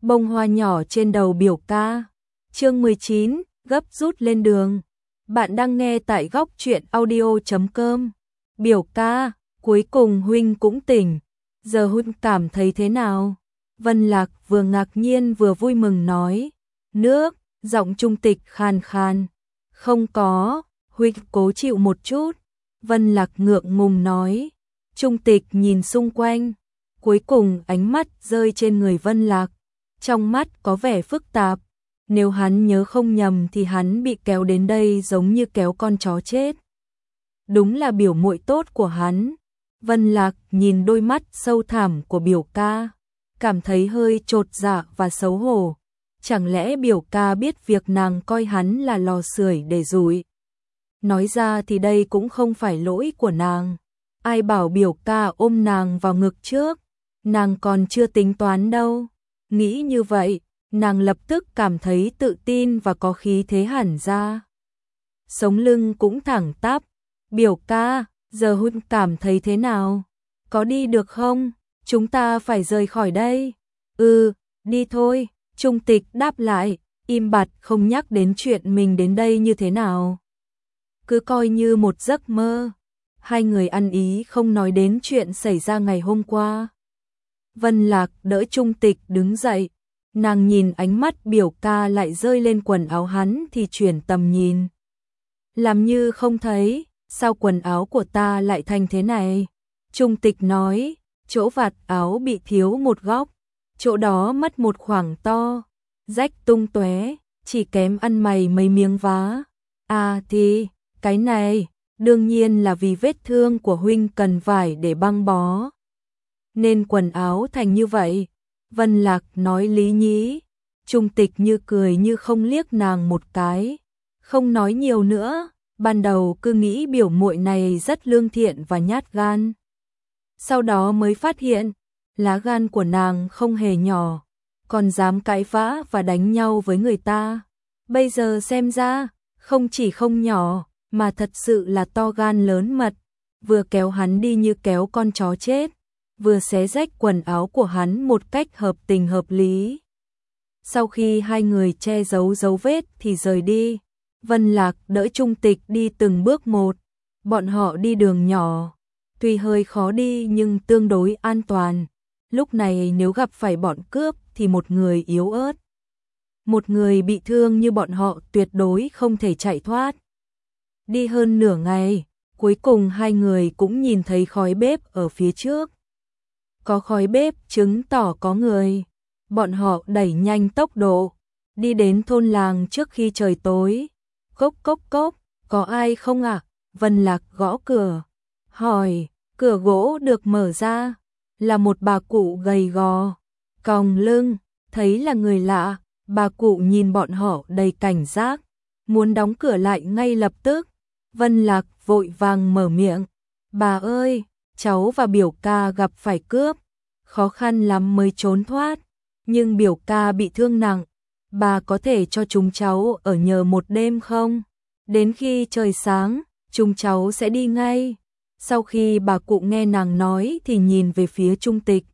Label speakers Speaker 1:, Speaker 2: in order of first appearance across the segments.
Speaker 1: bông hoa nhỏ trên đầu biểu ca. Chương 19, gấp rút lên đường. Bạn đang nghe tại góc truyện audio.com. Biểu ca, cuối cùng huynh cũng tỉnh. Giờ huynh cảm thấy thế nào? Vân Lạc vừa ngạc nhiên vừa vui mừng nói. Nước, giọng Trung Tịch khàn khàn. Không có, huynh cố chịu một chút. Vân Lạc ngượng ngùng nói. Trung Tịch nhìn xung quanh. Cuối cùng ánh mắt rơi trên người Vân Lạc. Trong mắt có vẻ phức tạp. Nếu hắn nhớ không nhầm thì hắn bị kéo đến đây giống như kéo con chó chết. Đúng là biểu muội tốt của hắn. Vân Lạc nhìn đôi mắt sâu thẳm của biểu ca, cảm thấy hơi chột dạ và xấu hổ. Chẳng lẽ biểu ca biết việc nàng coi hắn là lò sưởi để rủi? Nói ra thì đây cũng không phải lỗi của nàng. Ai bảo biểu ca ôm nàng vào ngực trước? Nàng còn chưa tính toán đâu. Nghĩ như vậy, nàng lập tức cảm thấy tự tin và có khí thế hẳn ra. Sống lưng cũng thẳng tắp. Biểu ca, giờ huynh cảm thấy thế nào? Có đi được không? Chúng ta phải rời khỏi đây. Đi thôi. Trung Tịch đáp lại, im bặt không nhắc đến chuyện mình đến đây như thế nào. Cứ coi như một giấc mơ. Hai người ăn ý không nói đến chuyện xảy ra ngày hôm qua. Vân Lạc đỡ Trung Tịch đứng dậy. Nàng nhìn ánh mắt biểu ca lại rơi lên quần áo hắn thì chuyển tầm nhìn. Làm như không thấy, sao quần áo của ta lại thành thế này? Trung Tịch nói, chỗ vạt áo bị thiếu một góc, chỗ đó mất một khoảng to, rách tung tóe, chỉ kém ăn mày mấy miếng vá. Thì, cái này, đương nhiên là vì vết thương của huynh cần vải để băng bó. Nên quần áo thành như vậy. Vân Lạc nói lý nhí. Trung Tịch như cười như không liếc nàng một cái. Không nói nhiều nữa. Ban đầu cứ nghĩ biểu muội này rất lương thiện và nhát gan. Sau đó mới phát hiện, lá gan của nàng không hề nhỏ, còn dám cãi vã và đánh nhau với người ta. Bây giờ xem ra, không chỉ không nhỏ, mà thật sự là to gan lớn mật. Vừa kéo hắn đi như kéo con chó chết, vừa xé rách quần áo của hắn một cách hợp tình hợp lý. Sau khi hai người che giấu dấu vết thì rời đi. Vân Lạc đỡ Trung Tịch đi từng bước một. Bọn họ đi đường nhỏ, tuy hơi khó đi nhưng tương đối an toàn. Lúc này nếu gặp phải bọn cướp thì một người yếu ớt, một người bị thương như bọn họ tuyệt đối không thể chạy thoát. Đi hơn nửa ngày, cuối cùng hai người cũng nhìn thấy khói bếp ở phía trước. Có khói bếp chứng tỏ có người. Bọn họ đẩy nhanh tốc độ, đi đến thôn làng trước khi trời tối. Cốc cốc cốc, có ai không ạ? Vân Lạc gõ cửa, hỏi. Cửa gỗ được mở ra, là một bà cụ gầy gò, còng lưng. Thấy là người lạ, bà cụ nhìn bọn họ đầy cảnh giác, muốn đóng cửa lại ngay lập tức. Vân Lạc vội vàng mở miệng. Bà ơi, cháu và biểu ca gặp phải cướp, khó khăn lắm mới trốn thoát, nhưng biểu ca bị thương nặng. Bà có thể cho chúng cháu ở nhờ một đêm không? Đến khi trời sáng, chúng cháu sẽ đi ngay. Sau khi bà cụ nghe nàng nói thì nhìn về phía Trung Tịch.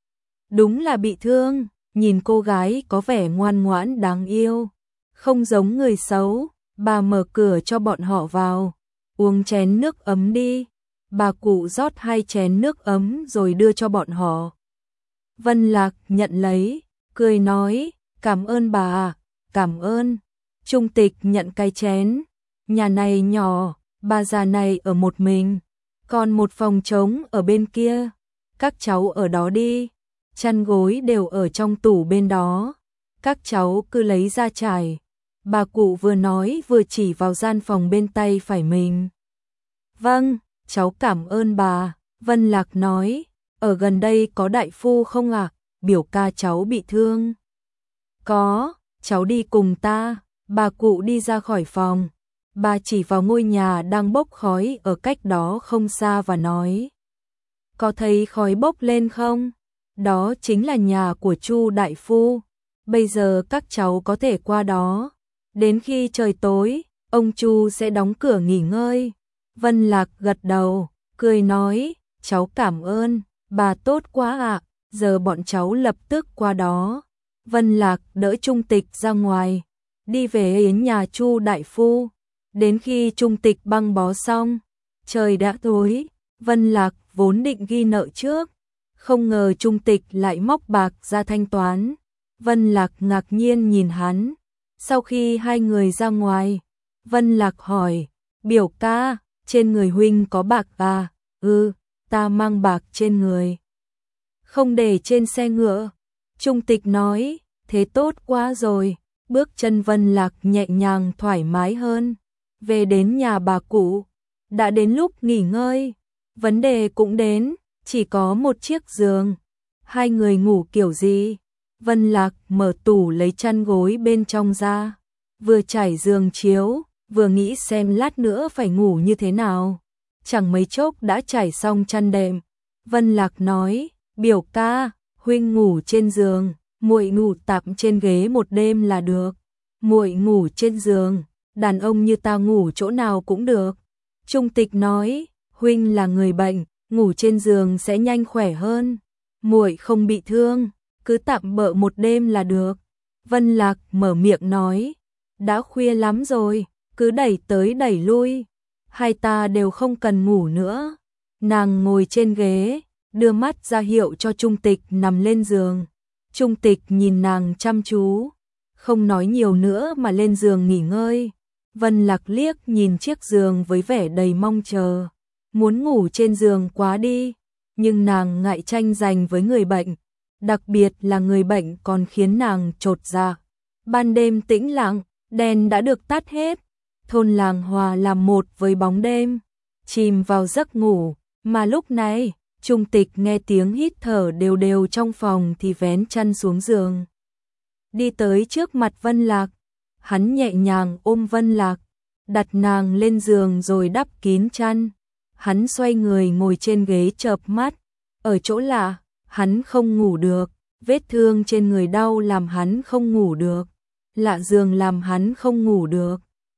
Speaker 1: Đúng là bị thương, nhìn cô gái có vẻ ngoan ngoãn đáng yêu, không giống người xấu. Bà mở cửa cho bọn họ vào. Uống chén nước ấm đi. Bà cụ rót 2 chén nước ấm rồi đưa cho bọn họ. Vân Lạc nhận lấy, cười nói, cảm ơn bà, cảm ơn. Trung Tịch nhận cái chén. Nhà này nhỏ, bà già này ở một mình, còn một phòng trống ở bên kia. Các cháu ở đó đi, chăn gối đều ở trong tủ bên đó. Các cháu cứ lấy ra trải. Bà cụ vừa nói vừa chỉ vào gian phòng bên tay phải mình. Vâng, cháu cảm ơn bà. Vân Lạc nói, ở gần đây có đại phu không ạ? Biểu ca cháu bị thương. Có, cháu đi cùng ta. Bà cụ đi ra khỏi phòng. Bà chỉ vào ngôi nhà đang bốc khói ở cách đó không xa và nói. Có thấy khói bốc lên không? Đó chính là nhà của Chu đại phu. Bây giờ các cháu có thể qua đó. Đến khi trời tối, ông Chu sẽ đóng cửa nghỉ ngơi. Vân Lạc gật đầu, cười nói, cháu cảm ơn, bà tốt quá ạ. Giờ bọn cháu lập tức qua đó. Vân Lạc đỡ Trung Tịch ra ngoài, đi về yến nhà Chu đại phu. Đến khi Trung Tịch băng bó xong, trời đã tối, Vân Lạc vốn định ghi nợ trước, không ngờ Trung Tịch lại móc bạc ra thanh toán. Vân Lạc ngạc nhiên nhìn hắn. Sau khi hai người ra ngoài, Vân Lạc hỏi, biểu ca, trên người huynh có bạc à? Ta mang bạc trên người. Không để trên xe ngựa. Trung Tịch nói, thế tốt quá rồi. Bước chân Vân Lạc nhẹ nhàng thoải mái hơn. Về đến nhà bà cụ, đã đến lúc nghỉ ngơi. Vấn đề cũng đến, chỉ có một chiếc giường. Hai người ngủ kiểu gì? Vân Lạc mở tủ lấy chăn gối bên trong ra, vừa trải giường chiếu, vừa nghĩ xem lát nữa phải ngủ như thế nào. Chẳng mấy chốc đã trải xong chăn đệm. Vân Lạc nói, biểu ca, huynh ngủ trên giường, muội ngủ tạm trên ghế một đêm là được. Muội ngủ trên giường, đàn ông như ta ngủ chỗ nào cũng được. Trung Tịch nói, huynh là người bệnh, ngủ trên giường sẽ nhanh khỏe hơn. Muội không bị thương, cứ tạm bợ một đêm là được. Vân Lạc mở miệng nói, đã khuya lắm rồi, cứ đẩy tới đẩy lui, hai ta đều không cần ngủ nữa. Nàng ngồi trên ghế, đưa mắt ra hiệu cho Trung Tịch nằm lên giường. Trung Tịch nhìn nàng chăm chú, không nói nhiều nữa mà lên giường nghỉ ngơi. Vân Lạc liếc nhìn chiếc giường với vẻ đầy mong chờ, muốn ngủ trên giường quá đi, nhưng nàng ngại tranh giành với người bệnh, đặc biệt là người bệnh còn khiến nàng chột dạ. Ban đêm tĩnh lặng, đèn đã được tắt hết, thôn làng hòa làm một với bóng đêm, chìm vào giấc ngủ, mà lúc này, Trung Tịch nghe tiếng hít thở đều đều trong phòng thì vén chăn xuống giường. Đi tới trước mặt Vân Lạc, hắn nhẹ nhàng ôm Vân Lạc, đặt nàng lên giường rồi đắp kín chăn. Hắn xoay người ngồi trên ghế chợp mắt, ở chỗ lạ, hắn không ngủ được, vết thương trên người đau làm hắn không ngủ được, lạ giường làm hắn không ngủ được.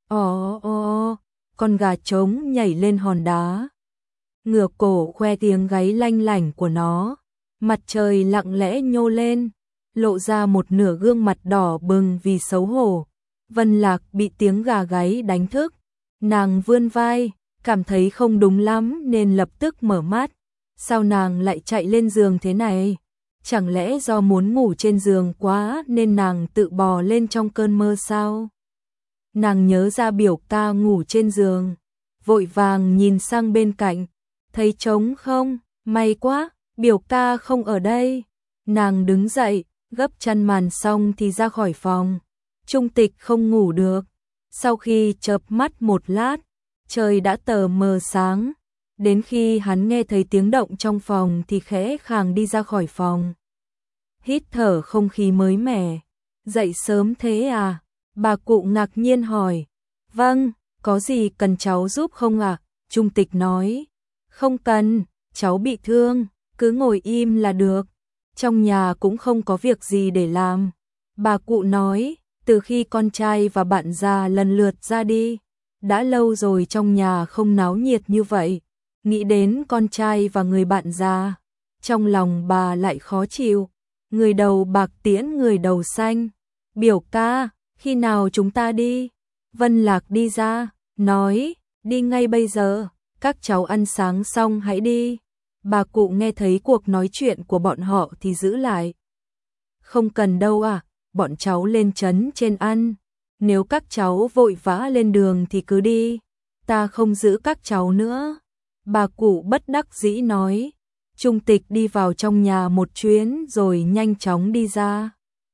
Speaker 1: Con gà trống nhảy lên hòn đá, ngửa cổ khoe tiếng gáy lanh lảnh của nó, mặt trời lặng lẽ nhô lên, lộ ra một nửa gương mặt đỏ bừng vì xấu hổ. Vân Lạc bị tiếng gà gáy đánh thức, nàng vươn vai, cảm thấy không đúng lắm nên lập tức mở mắt. Sao nàng lại chạy lên giường thế này? Chẳng lẽ do muốn ngủ trên giường quá nên nàng tự bò lên trong cơn mơ sao? Nàng nhớ ra biểu ca ngủ trên giường, vội vàng nhìn sang bên cạnh, thấy trống không? May quá, biểu ca không ở đây. Nàng đứng dậy, gấp chăn màn xong thì ra khỏi phòng. Trung Tịch không ngủ được. Sau khi chợp mắt một lát, trời đã tờ mờ sáng. Đến khi hắn nghe thấy tiếng động trong phòng thì khẽ khàng đi ra khỏi phòng. Hít thở không khí mới mẻ. Dậy sớm thế à? Bà cụ ngạc nhiên hỏi. Vâng, có gì cần cháu giúp không ạ? Trung Tịch nói. Không cần, cháu bị thương, cứ ngồi im là được. Trong nhà cũng không có việc gì để làm. Bà cụ nói, từ khi con trai và bạn già lần lượt ra đi, đã lâu rồi trong nhà không náo nhiệt như vậy. Nghĩ đến con trai và người bạn già, trong lòng bà lại khó chịu. Người đầu bạc tiễn người đầu xanh. Biểu ca, khi nào chúng ta đi? Vân Lạc đi ra, nói, đi ngay bây giờ, các cháu ăn sáng xong hãy đi. Bà cụ nghe thấy cuộc nói chuyện của bọn họ thì giữ lại. Không cần đâu à, bọn cháu lên trấn trên ăn. Nếu các cháu vội vã lên đường thì cứ đi, ta không giữ các cháu nữa. Bà cụ bất đắc dĩ nói. Trung Tịch đi vào trong nhà một chuyến rồi nhanh chóng đi ra.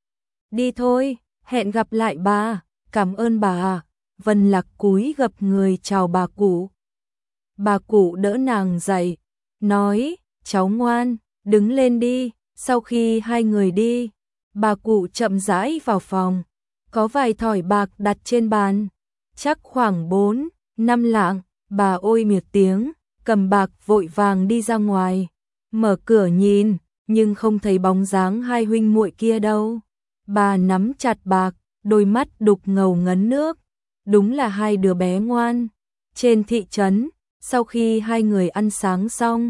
Speaker 1: Đi thôi, hẹn gặp lại bà, cảm ơn bà à. Vân Lạc cúi gập người chào bà cụ. Bà cụ đỡ nàng dậy, nói, cháu ngoan, đứng lên đi. Sau khi hai người đi, bà cụ chậm rãi vào phòng, có vài thỏi bạc đặt trên bàn, chắc khoảng 4, 5 lạng. Bà ôi miệt tiếng, cầm bạc vội vàng đi ra ngoài, mở cửa nhìn, nhưng không thấy bóng dáng hai huynh muội kia đâu. Bà nắm chặt bạc, đôi mắt đục ngầu ngấn nước, đúng là hai đứa bé ngoan. Trên thị trấn, sau khi hai người ăn sáng xong,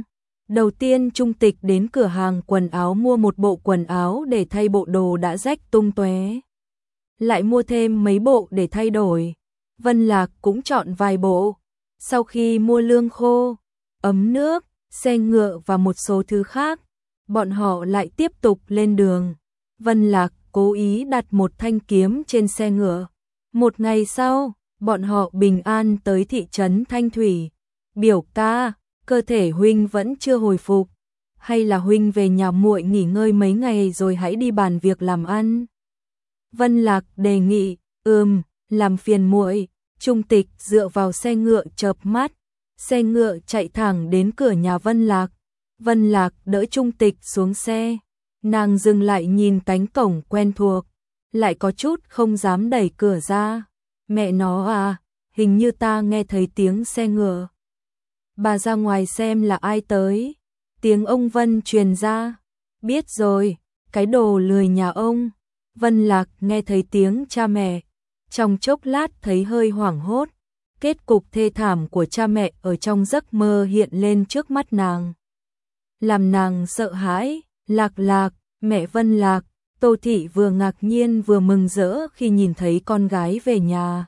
Speaker 1: Đầu tiên Trung Tịch đến cửa hàng quần áo mua một bộ quần áo để thay bộ đồ đã rách tung tóe. Lại mua thêm mấy bộ để thay đổi. Vân Lạc cũng chọn vài bộ. Sau khi mua lương khô, ấm nước, xe ngựa và một số thứ khác, bọn họ lại tiếp tục lên đường. Vân Lạc cố ý đặt một thanh kiếm trên xe ngựa. Một ngày sau, bọn họ bình an tới thị trấn Thanh Thủy. Biểu ca, cơ thể huynh vẫn chưa hồi phục, hay là huynh về nhà muội nghỉ ngơi mấy ngày rồi hãy đi bàn việc làm ăn. Vân Lạc đề nghị, làm phiền muội. Trung Tịch dựa vào xe ngựa chợp mắt, xe ngựa chạy thẳng đến cửa nhà Vân Lạc. Vân Lạc đỡ Trung Tịch xuống xe, nàng dừng lại nhìn cánh cổng quen thuộc, lại có chút không dám đẩy cửa ra. Mẹ nó à, hình như ta nghe thấy tiếng xe ngựa. Bà ra ngoài xem là ai tới. Tiếng ông Vân truyền ra. Biết rồi, cái đồ lười nhà ông. Vân Lạc nghe thấy tiếng cha mẹ. Trong chốc lát thấy hơi hoảng hốt. Kết cục thê thảm của cha mẹ ở trong giấc mơ hiện lên trước mắt nàng. Làm nàng sợ hãi. Lạc Lạc, mẹ Vân Lạc. Tô Thị vừa ngạc nhiên vừa mừng rỡ khi nhìn thấy con gái về nhà.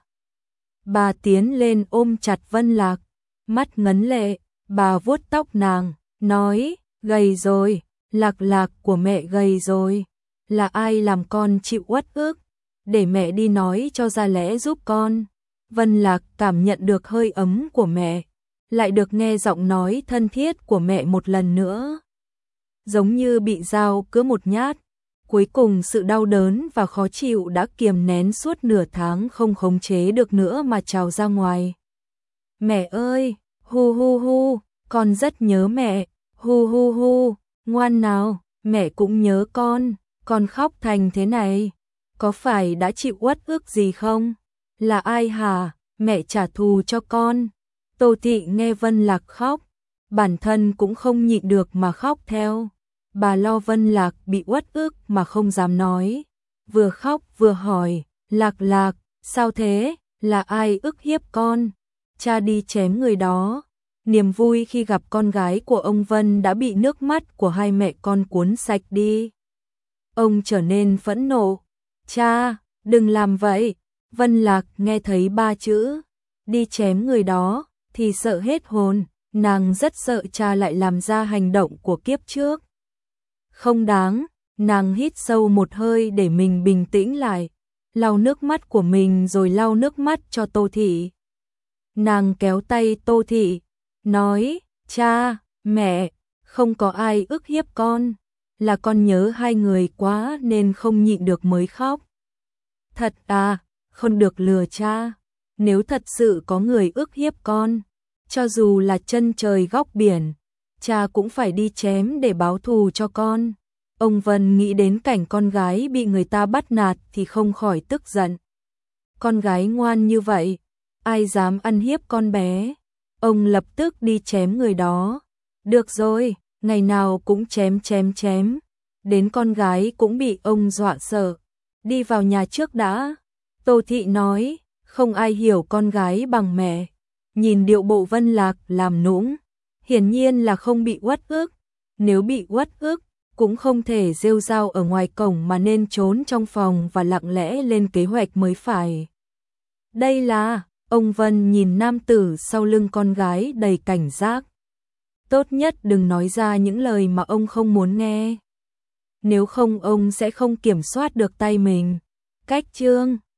Speaker 1: Bà tiến lên ôm chặt Vân Lạc, mắt ngấn lệ, bà vuốt tóc nàng, nói, gầy rồi, Lạc Lạc của mẹ gầy rồi, là ai làm con chịu uất ức, để mẹ đi nói cho ra lẽ giúp con. Vân Lạc cảm nhận được hơi ấm của mẹ, lại được nghe giọng nói thân thiết của mẹ một lần nữa. Giống như bị dao cứa một nhát. Cuối cùng sự đau đớn và khó chịu đã kiềm nén suốt nửa tháng không khống chế được nữa mà trào ra ngoài. Mẹ ơi, hu hu hu, con rất nhớ mẹ, hu hu hu, ngoan nào, mẹ cũng nhớ con khóc thành thế này, có phải đã chịu uất ức gì không? Là ai hả, mẹ trả thù cho con. Tô Thị nghe Vân Lạc khóc, bản thân cũng không nhịn được mà khóc theo. Bà lo Vân Lạc bị uất ức mà không dám nói, vừa khóc vừa hỏi, Lạc Lạc, sao thế, là ai ức hiếp con? Cha đi chém người đó. Niềm vui khi gặp con gái của ông Vân đã bị nước mắt của hai mẹ con cuốn sạch đi. Ông trở nên phẫn nộ, cha, đừng làm vậy. Vân Lạc nghe thấy ba chữ, đi chém người đó, thì sợ hết hồn, nàng rất sợ cha lại làm ra hành động của kiếp trước. Không đáng, nàng hít sâu một hơi để mình bình tĩnh lại, lau nước mắt của mình rồi lau nước mắt cho Tô Thị. Nàng kéo tay Tô Thị, nói, cha, mẹ, không có ai ức hiếp con, là con nhớ hai người quá nên không nhịn được mới khóc. Thật à, không được lừa cha, nếu thật sự có người ức hiếp con, cho dù là chân trời góc biển, cha cũng phải đi chém để báo thù cho con. Ông Vân nghĩ đến cảnh con gái bị người ta bắt nạt thì không khỏi tức giận. Con gái ngoan như vậy, ai dám ăn hiếp con bé? Ông lập tức đi chém người đó. Được rồi, ngày nào cũng chém. Đến con gái cũng bị ông dọa sợ. Đi vào nhà trước đã. Tô Thị nói, không ai hiểu con gái bằng mẹ. Nhìn điệu bộ Vân Lạc làm nũng, hiển nhiên là không bị uất ức. Nếu bị uất ức, cũng không thể rêu rao ở ngoài cổng mà nên trốn trong phòng và lặng lẽ lên kế hoạch mới phải. Đây là, ông Vân nhìn nam tử sau lưng con gái đầy cảnh giác. Tốt nhất đừng nói ra những lời mà ông không muốn nghe. Nếu không ông sẽ không kiểm soát được tay mình. Cách chương